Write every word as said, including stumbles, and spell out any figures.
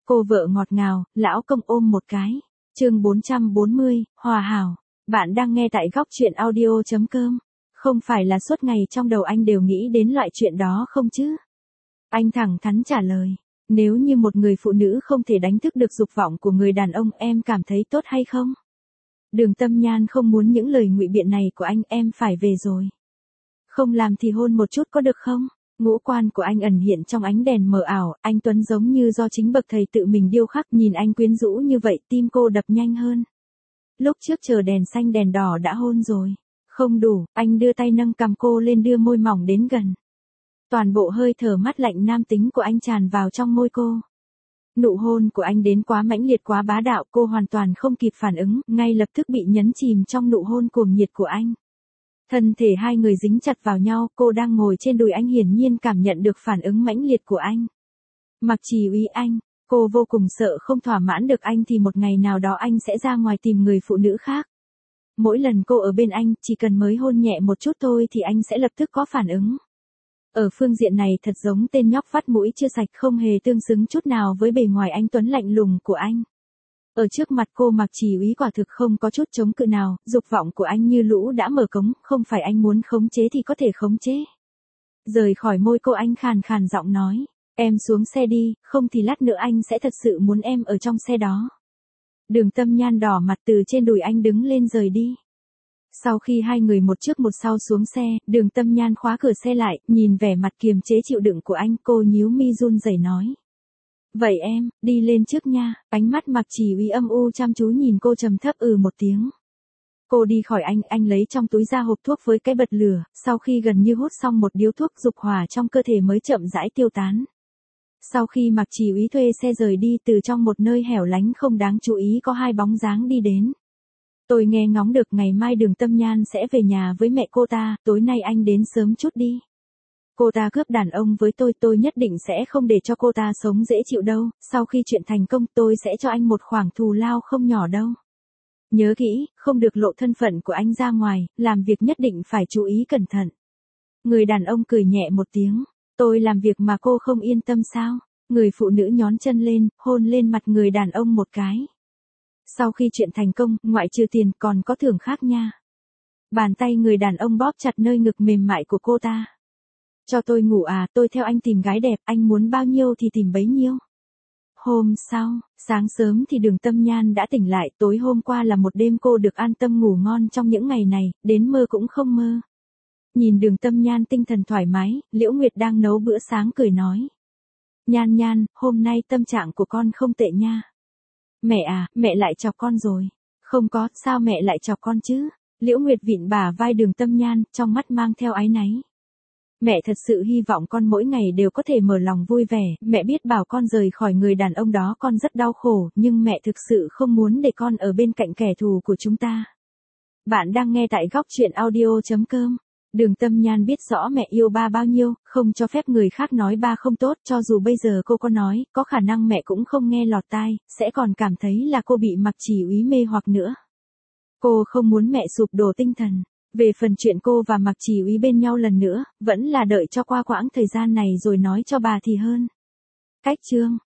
Cô vợ ngọt ngào, lão công ôm một cái. Chương bốn trăm bốn mươi, Hòa hảo. Bạn đang nghe tại góc truyện audio chấm com. Không phải là suốt ngày trong đầu anh đều nghĩ đến loại chuyện đó không chứ? Anh thẳng thắn trả lời. Nếu như một người phụ nữ không thể đánh thức được dục vọng của người đàn ông, em cảm thấy tốt hay không? Đường Tâm Nhan không muốn những lời ngụy biện này của anh. Em phải về rồi. Không làm thì hôn một chút có được không? Ngũ quan của anh ẩn hiện trong ánh đèn mờ ảo, anh tuấn giống như do chính bậc thầy tự mình điêu khắc. Nhìn anh quyến rũ như vậy, tim cô đập nhanh hơn. Lúc trước chờ đèn xanh đèn đỏ đã hôn rồi. Không đủ, anh đưa tay nâng cằm cô lên, đưa môi mỏng đến gần. Toàn bộ hơi thở mát lạnh nam tính của anh tràn vào trong môi cô. Nụ hôn của anh đến quá mãnh liệt, quá bá đạo, cô hoàn toàn không kịp phản ứng, ngay lập tức bị nhấn chìm trong nụ hôn cuồng nhiệt của anh. Thân thể hai người dính chặt vào nhau, cô đang ngồi trên đùi anh hiển nhiên cảm nhận được phản ứng mãnh liệt của anh. Mặc Chỉ Uy anh, cô vô cùng sợ không thỏa mãn được anh thì một ngày nào đó anh sẽ ra ngoài tìm người phụ nữ khác. Mỗi lần cô ở bên anh, chỉ cần mới hôn nhẹ một chút thôi thì anh sẽ lập tức có phản ứng. Ở phương diện này thật giống tên nhóc vắt mũi chưa sạch, không hề tương xứng chút nào với bề ngoài anh tuấn lạnh lùng của anh. Ở trước mặt cô, Mặc Chỉ Uy quả thực không có chút chống cự nào, dục vọng của anh như lũ đã mở cống, không phải anh muốn khống chế thì có thể khống chế. Rời khỏi môi cô, anh khàn khàn giọng nói, em xuống xe đi, không thì lát nữa anh sẽ thật sự muốn em ở trong xe đó. Đường Tâm Nhan đỏ mặt từ trên đùi anh đứng lên rời đi. Sau khi hai người một trước một sau xuống xe, Đường Tâm Nhan khóa cửa xe lại, nhìn vẻ mặt kiềm chế chịu đựng của anh, cô nhíu mi run rẩy nói. Vậy em, đi lên trước nha. Ánh mắt Mặc Chỉ Uy âm u chăm chú nhìn cô, trầm thấp ừ một tiếng. Cô đi khỏi anh, anh lấy trong túi ra hộp thuốc với cái bật lửa, sau khi gần như hút xong một điếu thuốc, dục hỏa trong cơ thể mới chậm rãi tiêu tán. Sau khi Mặc Chỉ Uy thuê xe rời đi, từ trong một nơi hẻo lánh không đáng chú ý có hai bóng dáng đi đến. Tôi nghe ngóng được ngày mai Đường Tâm Nhan sẽ về nhà với mẹ cô ta, tối nay anh đến sớm chút đi. Cô ta cướp đàn ông với tôi, tôi nhất định sẽ không để cho cô ta sống dễ chịu đâu, sau khi chuyện thành công tôi sẽ cho anh một khoản thù lao không nhỏ đâu. Nhớ kỹ, không được lộ thân phận của anh ra ngoài, làm việc nhất định phải chú ý cẩn thận. Người đàn ông cười nhẹ một tiếng, tôi làm việc mà cô không yên tâm sao? Người phụ nữ nhón chân lên, hôn lên mặt người đàn ông một cái. Sau khi chuyện thành công, ngoại trừ tiền còn có thưởng khác nha. Bàn tay người đàn ông bóp chặt nơi ngực mềm mại của cô ta. Cho tôi ngủ à, tôi theo anh tìm gái đẹp, anh muốn bao nhiêu thì tìm bấy nhiêu. Hôm sau, sáng sớm thì Đường Tâm Nhan đã tỉnh lại, tối hôm qua là một đêm cô được an tâm ngủ ngon trong những ngày này, đến mơ cũng không mơ. Nhìn Đường Tâm Nhan tinh thần thoải mái, Liễu Nguyệt đang nấu bữa sáng cười nói. Nhan Nhan, hôm nay tâm trạng của con không tệ nha. Mẹ à, mẹ lại chọc con rồi. Không có, sao mẹ lại chọc con chứ? Liễu Nguyệt vịn bả vai Đường Tâm Nhan, trong mắt mang theo áy náy. Mẹ thật sự hy vọng con mỗi ngày đều có thể mở lòng vui vẻ, mẹ biết bảo con rời khỏi người đàn ông đó con rất đau khổ, nhưng mẹ thực sự không muốn để con ở bên cạnh kẻ thù của chúng ta. Bạn đang nghe tại góc truyện audio chấm com. Đường Tâm Nhan biết rõ mẹ yêu ba bao nhiêu, không cho phép người khác nói ba không tốt, cho dù bây giờ cô có nói, có khả năng mẹ cũng không nghe lọt tai, sẽ còn cảm thấy là cô bị Mặc Chỉ Uy mê hoặc nữa. Cô không muốn mẹ sụp đổ tinh thần. Về phần chuyện cô và Mặc Chỉ Uy bên nhau lần nữa, vẫn là đợi cho qua quãng thời gian này rồi nói cho bà thì hơn. Cách chương